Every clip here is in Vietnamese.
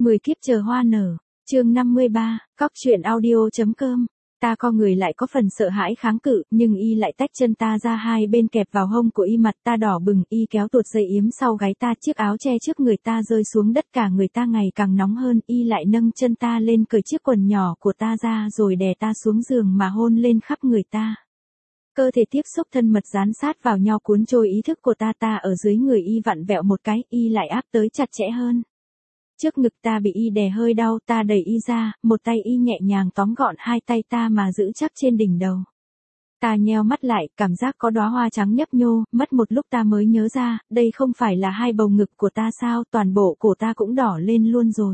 10 kiếp chờ hoa nở, chương 53, cóc truyện audio.com. Ta co người lại có phần sợ hãi kháng cự, nhưng y lại tách chân ta ra hai bên kẹp vào hông của y, mặt ta đỏ bừng, y kéo tuột dây yếm sau gáy ta, chiếc áo che trước người ta rơi xuống đất, cả người ta ngày càng nóng hơn, y lại nâng chân ta lên cởi chiếc quần nhỏ của ta ra rồi đè ta xuống giường mà hôn lên khắp người ta. Cơ thể tiếp xúc thân mật dán sát vào nhau cuốn trôi ý thức của ta, ta ở dưới người y vặn vẹo một cái, y lại áp tới chặt chẽ hơn. Trước ngực ta bị y đè hơi đau, ta đẩy y ra, một tay y nhẹ nhàng tóm gọn hai tay ta mà giữ chắc trên đỉnh đầu. Ta nheo mắt lại, cảm giác có đóa hoa trắng nhấp nhô, mất một lúc ta mới nhớ ra, đây không phải là hai bầu ngực của ta sao, toàn bộ cổ ta cũng đỏ lên luôn rồi.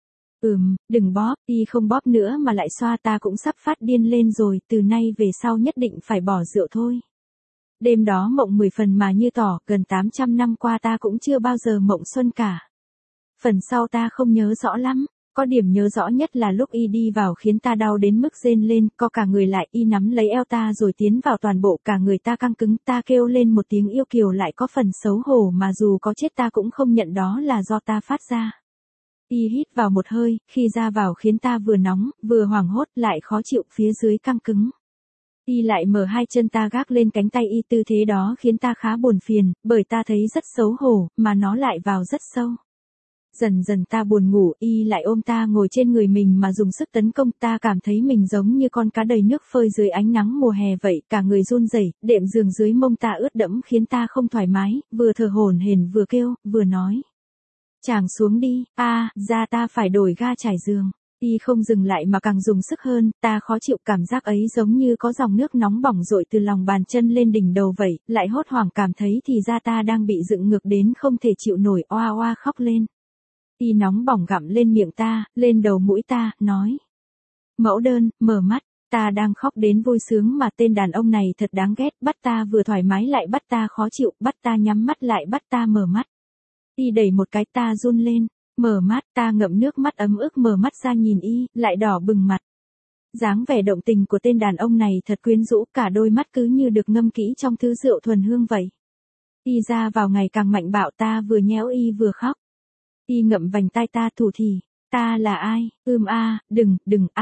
Đừng bóp, y không bóp nữa mà lại xoa, ta cũng sắp phát điên lên rồi, từ nay về sau nhất định phải bỏ rượu thôi. Đêm đó mộng 10 phần mà như tỏ, gần 800 năm qua ta cũng chưa bao giờ mộng xuân cả. Phần sau ta không nhớ rõ lắm, có điểm nhớ rõ nhất là lúc y đi vào khiến ta đau đến mức rên lên, co cả người lại, y nắm lấy eo ta rồi tiến vào, toàn bộ cả người ta căng cứng, ta kêu lên một tiếng yêu kiều lại có phần xấu hổ mà dù có chết ta cũng không nhận đó là do ta phát ra. Y hít vào một hơi, khi ra vào khiến ta vừa nóng, vừa hoảng hốt lại khó chịu, phía dưới căng cứng. Y lại mở hai chân ta gác lên cánh tay y, tư thế đó khiến ta khá buồn phiền, bởi ta thấy rất xấu hổ, mà nó lại vào rất sâu. Dần dần ta buồn ngủ, y lại ôm ta ngồi trên người mình mà dùng sức tấn công, ta cảm thấy mình giống như con cá đầy nước phơi dưới ánh nắng mùa hè vậy, cả người run rẩy, đệm giường dưới mông ta ướt đẫm khiến ta không thoải mái, vừa thở hổn hển vừa kêu, vừa nói. Chàng xuống đi, ra ta phải đổi ga trải giường. Y không dừng lại mà càng dùng sức hơn, ta khó chịu, cảm giác ấy giống như có dòng nước nóng bỏng dội từ lòng bàn chân lên đỉnh đầu vậy, lại hốt hoảng cảm thấy thì ra ta đang bị dựng ngược đến không thể chịu nổi, oa oa khóc lên. Y nóng bỏng gặm lên miệng ta, lên đầu mũi ta, nói. Mẫu đơn, mở mắt, ta đang khóc đến vui sướng mà tên đàn ông này thật đáng ghét, bắt ta vừa thoải mái lại bắt ta khó chịu, bắt ta nhắm mắt lại bắt ta mở mắt. Y đẩy một cái, ta run lên, mở mắt, ta ngậm nước mắt ấm ức mở mắt ra nhìn y, lại đỏ bừng mặt. Dáng vẻ động tình của tên đàn ông này thật quyến rũ, cả đôi mắt cứ như được ngâm kỹ trong thứ rượu thuần hương vậy. Y ra vào ngày càng mạnh bạo, ta vừa nhéo y vừa khóc. Y ngậm vành tai ta thủ thỉ, ta là ai, đừng,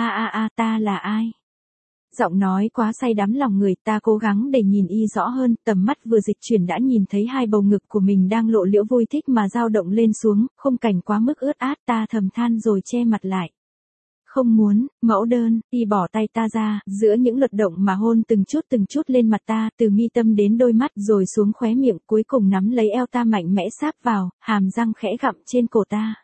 ta là ai. Giọng nói quá say đắm lòng người, ta cố gắng để nhìn y rõ hơn, tầm mắt vừa dịch chuyển đã nhìn thấy hai bầu ngực của mình đang lộ liễu vui thích mà dao động lên xuống, khung cảnh quá mức ướt át, ta thầm than rồi che mặt lại. Không muốn, mẫu đơn, y bỏ tay ta ra, giữa những luật động mà hôn từng chút lên mặt ta, từ mi tâm đến đôi mắt rồi xuống khóe miệng, cuối cùng nắm lấy eo ta mạnh mẽ sáp vào, hàm răng khẽ gặm trên cổ ta.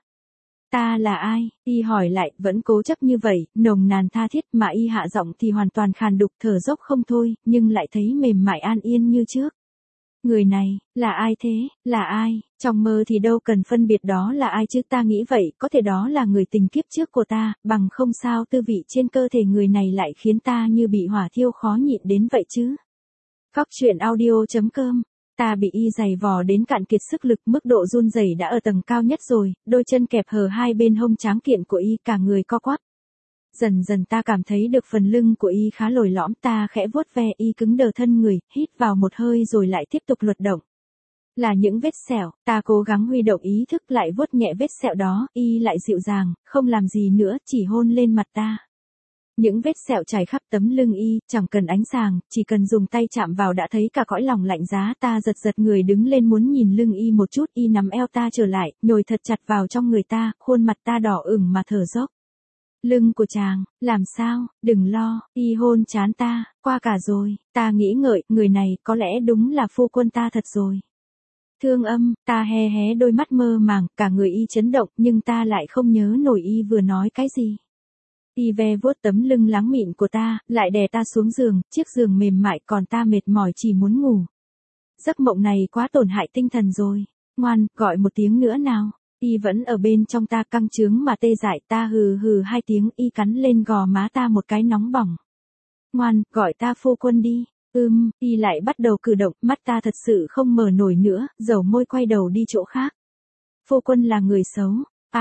Ta là ai? Y hỏi lại, vẫn cố chấp như vậy, nồng nàn tha thiết, mà y hạ giọng thì hoàn toàn khàn đục, thở dốc không thôi, nhưng lại thấy mềm mại an yên như trước. Người này, là ai thế, là ai? Trong mơ thì đâu cần phân biệt đó là ai chứ, ta nghĩ vậy, có thể đó là người tình kiếp trước của ta, bằng không sao tư vị trên cơ thể người này lại khiến ta như bị hỏa thiêu khó nhịn đến vậy chứ. Cóc truyện audio.com. Ta bị y giày vò đến cạn kiệt sức lực, mức độ run rẩy đã ở tầng cao nhất rồi, đôi chân kẹp hở hai bên hông tráng kiện của y, cả người co quắp. Dần dần ta cảm thấy được phần lưng của y khá lồi lõm, ta khẽ vuốt ve y cứng đờ thân người, hít vào một hơi rồi lại tiếp tục luật động. Là những vết sẹo, ta cố gắng huy động ý thức lại vuốt nhẹ vết sẹo đó, y lại dịu dàng, không làm gì nữa, chỉ hôn lên mặt ta. Những vết sẹo trải khắp tấm lưng y, chẳng cần ánh sáng, chỉ cần dùng tay chạm vào đã thấy cả cõi lòng lạnh giá, ta giật người đứng lên muốn nhìn lưng y một chút, y nắm eo ta trở lại, nhồi thật chặt vào trong người ta, khuôn mặt ta đỏ ửng mà thở dốc. Lưng của chàng, làm sao, đừng lo, y hôn trán ta, qua cả rồi, ta nghĩ ngợi, người này có lẽ đúng là phu quân ta thật rồi. Thương âm, ta hé đôi mắt mơ màng, cả người y chấn động, nhưng ta lại không nhớ nổi y vừa nói cái gì. Y ve vuốt tấm lưng láng mịn của ta, lại đè ta xuống giường, chiếc giường mềm mại, còn ta mệt mỏi chỉ muốn ngủ. Giấc mộng này quá tổn hại tinh thần rồi. Ngoan, gọi một tiếng nữa nào. Y vẫn ở bên trong ta, căng trướng mà tê dại, ta hừ hai tiếng, y cắn lên gò má ta một cái nóng bỏng. Ngoan, gọi ta phu quân đi. Y lại bắt đầu cử động, mắt ta thật sự không mở nổi nữa, dầu môi quay đầu đi chỗ khác. Phu quân là người xấu.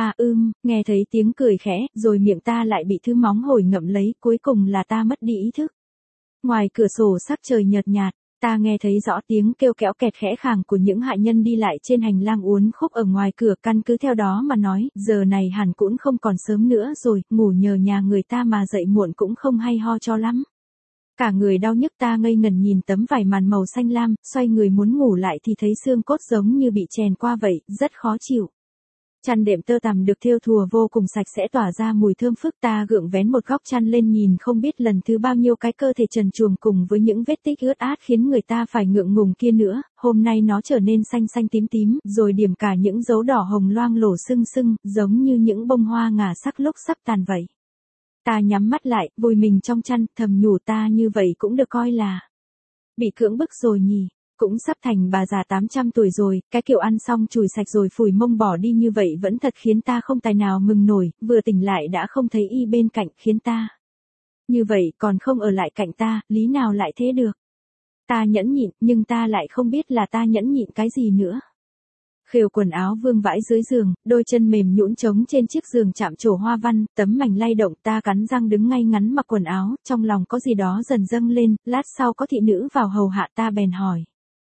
Nghe thấy tiếng cười khẽ, rồi miệng ta lại bị thứ móng hổi ngậm lấy, cuối cùng là ta mất đi ý thức. Ngoài cửa sổ sắc trời nhợt nhạt, Ta nghe thấy rõ tiếng kêu kéo kẹt khẽ khàng của những hạ nhân đi lại trên hành lang uốn khúc ở ngoài cửa, căn cứ theo đó mà nói, giờ này hẳn cũng không còn sớm nữa rồi, ngủ nhờ nhà người ta mà dậy muộn cũng không hay ho cho lắm. Cả người đau nhức, ta ngây ngẩn nhìn tấm vải màn màu xanh lam, xoay người muốn ngủ lại thì thấy xương cốt giống như bị chèn qua vậy, rất khó chịu. Chăn đệm tơ tằm được thêu thùa vô cùng sạch sẽ, tỏa ra mùi thơm phức. Ta gượng vén một góc chăn lên nhìn không biết lần thứ bao nhiêu cái cơ thể trần truồng cùng với những vết tích ướt át khiến người ta phải ngượng ngùng kia nữa, hôm nay nó trở nên xanh xanh tím tím, rồi điểm cả những dấu đỏ hồng loang lổ sưng sưng, giống như những bông hoa ngả sắc lúc sắp tàn vậy. Ta nhắm mắt lại, vùi mình trong chăn, thầm nhủ ta như vậy cũng được coi là bị cưỡng bức rồi nhỉ. Cũng sắp thành bà già 800 tuổi rồi, cái kiểu ăn xong chùi sạch rồi phủi mông bỏ đi như vậy vẫn thật khiến ta không tài nào mừng nổi, vừa tỉnh lại đã không thấy y bên cạnh, khiến ta như vậy còn không ở lại cạnh ta, lý nào lại thế được. Ta nhẫn nhịn, nhưng ta lại không biết là ta nhẫn nhịn cái gì nữa. Khều quần áo vương vãi dưới giường, đôi chân mềm nhũn trống trên chiếc giường chạm trổ hoa văn, tấm mảnh lay động. Ta cắn răng đứng ngay ngắn mặc quần áo, trong lòng có gì đó dần dâng lên, lát sau có thị nữ vào hầu hạ, ta bèn hỏi.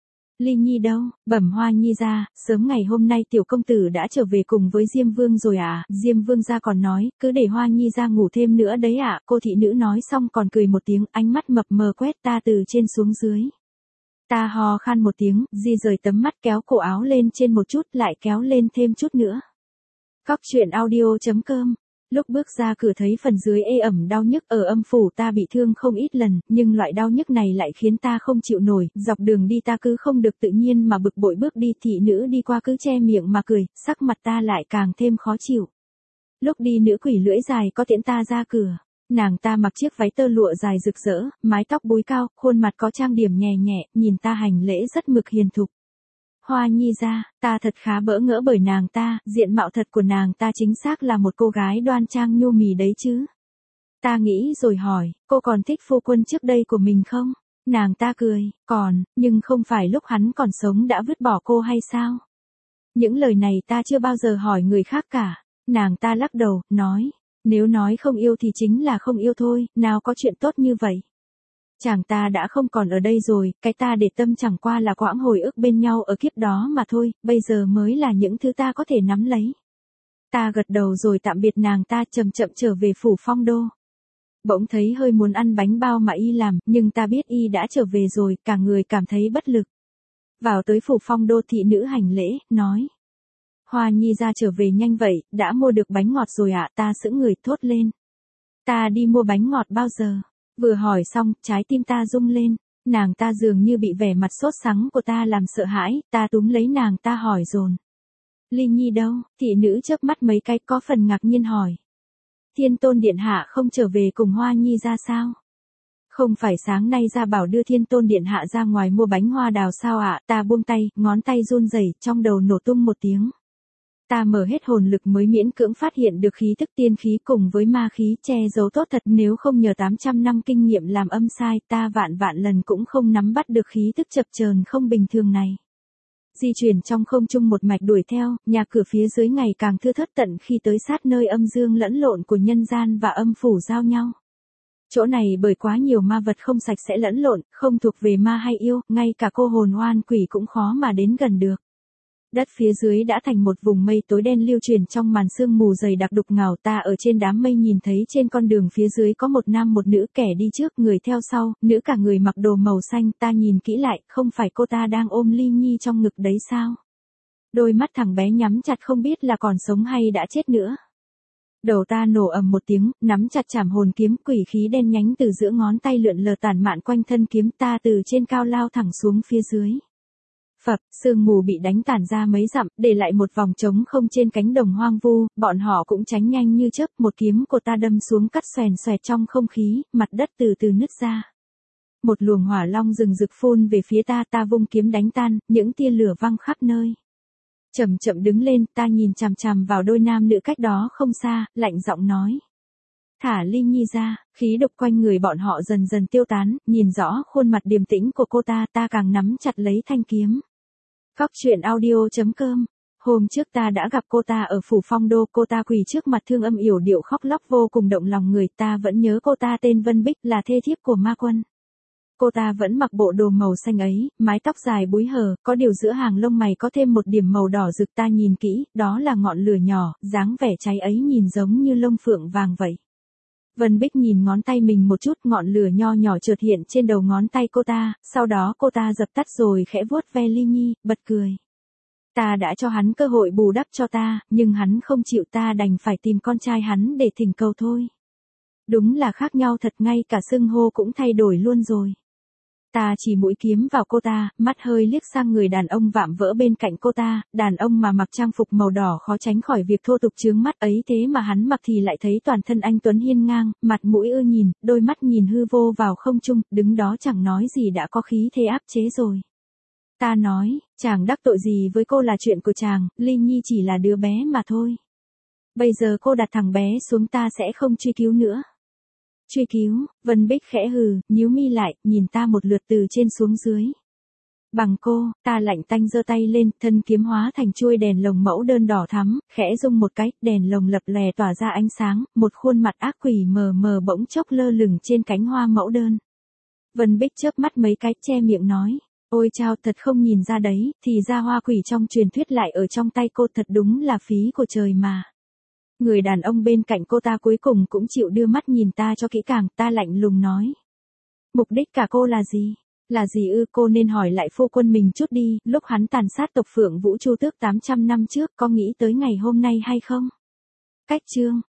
Ly Nhi đâu? Bẩm Hoa Nhi ra, sớm ngày hôm nay tiểu công tử đã trở về cùng với Diêm Vương rồi à? Diêm Vương gia còn nói, cứ để Hoa Nhi ra ngủ thêm nữa đấy ạ. Cô thị nữ nói xong còn cười một tiếng, ánh mắt mập mờ quét ta từ trên xuống dưới. Ta hò khan một tiếng, di rời tấm mắt, kéo cổ áo lên trên một chút, lại kéo lên thêm chút nữa. Cóc truyện audio.com. Lúc bước ra cửa thấy phần dưới ê ẩm đau nhức. Ở âm phủ ta bị thương không ít lần, nhưng loại đau nhức này lại khiến ta không chịu nổi. Dọc đường đi ta cứ không được tự nhiên mà bực bội bước đi, thị nữ đi qua cứ che miệng mà cười, sắc mặt ta lại càng thêm khó chịu. Lúc đi nữ quỷ lưỡi dài có tiễn ta ra cửa. Nàng ta mặc chiếc váy tơ lụa dài rực rỡ, mái tóc búi cao, khuôn mặt có trang điểm nhẹ nhẹ, nhìn ta hành lễ rất mực hiền thục. Hoa Nhi ra, ta thật khá bỡ ngỡ bởi nàng ta, diện mạo thật của nàng ta chính xác là một cô gái đoan trang nhu mì đấy chứ. Ta nghĩ rồi hỏi, cô còn thích phu quân trước đây của mình không? Nàng ta cười, còn, nhưng không phải lúc hắn còn sống đã vứt bỏ cô hay sao? Những lời này ta chưa bao giờ hỏi người khác cả. Nàng ta lắc đầu, nói, nếu nói không yêu thì chính là không yêu thôi, nào có chuyện tốt như vậy. Chàng ta đã không còn ở đây rồi, cái ta để tâm chẳng qua là quãng hồi ức bên nhau ở kiếp đó mà thôi, bây giờ mới là những thứ ta có thể nắm lấy. Ta gật đầu rồi tạm biệt nàng ta, chậm chậm trở về phủ Phong Đô. Bỗng thấy hơi muốn ăn bánh bao mà y làm, nhưng ta biết y đã trở về rồi, cả người cảm thấy bất lực. Vào tới phủ Phong Đô, thị nữ hành lễ, nói. Hoa Nhi ra trở về nhanh vậy, đã mua được bánh ngọt rồi ạ? Ta sững người thốt lên. Ta đi mua bánh ngọt bao giờ? Vừa hỏi xong, trái tim ta rung lên. Nàng ta dường như bị vẻ mặt sốt sắng của ta làm sợ hãi, ta túm lấy nàng ta hỏi dồn. Ly Nhi đâu? Thị nữ chớp mắt mấy cái, có phần ngạc nhiên hỏi. Thiên Tôn Điện Hạ không trở về cùng Hoa Nhi ra sao? Không phải sáng nay ra bảo đưa Thiên Tôn Điện Hạ ra ngoài mua bánh hoa đào sao ạ? Ta buông tay, ngón tay run rẩy, trong đầu nổ tung một tiếng. Ta mở hết hồn lực mới miễn cưỡng phát hiện được khí tức tiên khí cùng với ma khí, che giấu tốt thật, nếu không nhờ 800 năm kinh nghiệm làm âm sai, ta vạn lần cũng không nắm bắt được khí tức chập chờn không bình thường này. Di chuyển trong không trung một mạch đuổi theo, nhà cửa phía dưới ngày càng thưa thớt tận khi tới sát nơi âm dương lẫn lộn của nhân gian và âm phủ giao nhau. Chỗ này bởi quá nhiều ma vật không sạch sẽ lẫn lộn, không thuộc về ma hay yêu, ngay cả cô hồn oan quỷ cũng khó mà đến gần được. Đất phía dưới đã thành một vùng mây tối đen lưu truyền trong màn sương mù dày đặc đục ngầu. Ta ở trên đám mây nhìn thấy trên con đường phía dưới có một nam một nữ, kẻ đi trước người theo sau, nữ cả người mặc đồ màu xanh. Ta nhìn kỹ lại, không phải cô ta đang ôm Ly Nhi trong ngực đấy sao? Đôi mắt thằng bé nhắm chặt, không biết là còn sống hay đã chết nữa. Đầu ta nổ ầm một tiếng, nắm chặt chảm hồn kiếm, quỷ khí đen nhánh từ giữa ngón tay lượn lờ tản mạn quanh thân kiếm. Ta từ trên cao lao thẳng xuống phía dưới. Phập, sương mù bị đánh tản ra mấy dặm, để lại một vòng trống không trên cánh đồng hoang vu, bọn họ cũng tránh nhanh như chớp, một kiếm của ta đâm xuống cắt xoèn xoẹt trong không khí, mặt đất từ từ nứt ra. Một luồng hỏa long rừng rực phun về phía ta, ta vung kiếm đánh tan, những tia lửa văng khắp nơi. Chậm chậm đứng lên, ta nhìn chằm chằm vào đôi nam nữ cách đó không xa, lạnh giọng nói. Thả Ly Nhi ra, khí độc quanh người bọn họ dần dần tiêu tán, nhìn rõ khuôn mặt điềm tĩnh của cô ta, ta càng nắm chặt lấy thanh kiếm. Cóc truyện audio.com. Hôm trước ta đã gặp cô ta ở phủ Phong Đô, cô ta quỳ trước mặt Thương Âm yểu điệu khóc lóc vô cùng động lòng người, ta vẫn nhớ cô ta tên Vân Bích, là thê thiếp của ma quân. Cô ta vẫn mặc bộ đồ màu xanh ấy, mái tóc dài búi hờ, có điều giữa hàng lông mày có thêm một điểm màu đỏ rực, ta nhìn kỹ, đó là ngọn lửa nhỏ, dáng vẻ cháy ấy nhìn giống như lông phượng vàng vậy. Vân Bích nhìn ngón tay mình một chút, ngọn lửa nho nhỏ chợt hiện trên đầu ngón tay cô ta, sau đó cô ta dập tắt rồi khẽ vuốt ve Ly Nhi, bật cười. Ta đã cho hắn cơ hội bù đắp cho ta, nhưng hắn không chịu, ta đành phải tìm con trai hắn để thỉnh cầu thôi. Đúng là khác nhau thật, ngay cả xưng hô cũng thay đổi luôn rồi. Ta chỉ mũi kiếm vào cô ta, mắt hơi liếc sang người đàn ông vạm vỡ bên cạnh cô ta, đàn ông mà mặc trang phục màu đỏ khó tránh khỏi việc thô tục chướng mắt ấy, thế mà hắn mặc thì lại thấy toàn thân anh tuấn hiên ngang, mặt mũi ưa nhìn, đôi mắt nhìn hư vô vào không trung, đứng đó chẳng nói gì đã có khí thế áp chế rồi. Ta nói, chàng đắc tội gì với cô là chuyện của chàng, Ly Nhi chỉ là đứa bé mà thôi. Bây giờ cô đặt thằng bé xuống, ta sẽ không truy cứu nữa. Truy cứu, Vân Bích khẽ hừ, nhíu mi lại, nhìn ta một lượt từ trên xuống dưới. Bằng cô, ta lạnh tanh giơ tay lên, thân kiếm hóa thành chuôi đèn lồng mẫu đơn đỏ thắm, khẽ rung một cái, đèn lồng lập lè tỏa ra ánh sáng, một khuôn mặt ác quỷ mờ mờ bỗng chốc lơ lửng trên cánh hoa mẫu đơn. Vân Bích chớp mắt mấy cái, che miệng nói, ôi chao, thật không nhìn ra đấy, thì ra hoa quỷ trong truyền thuyết lại ở trong tay cô, thật đúng là phí của trời mà. Người đàn ông bên cạnh cô ta cuối cùng cũng chịu đưa mắt nhìn ta cho kỹ càng, ta lạnh lùng nói. Mục đích cả cô là gì? Là gì ư? Cô nên hỏi lại phu quân mình chút đi, lúc hắn tàn sát tộc Phượng Vũ Chu Tước 800 năm trước, có nghĩ tới ngày hôm nay hay không? Cách chương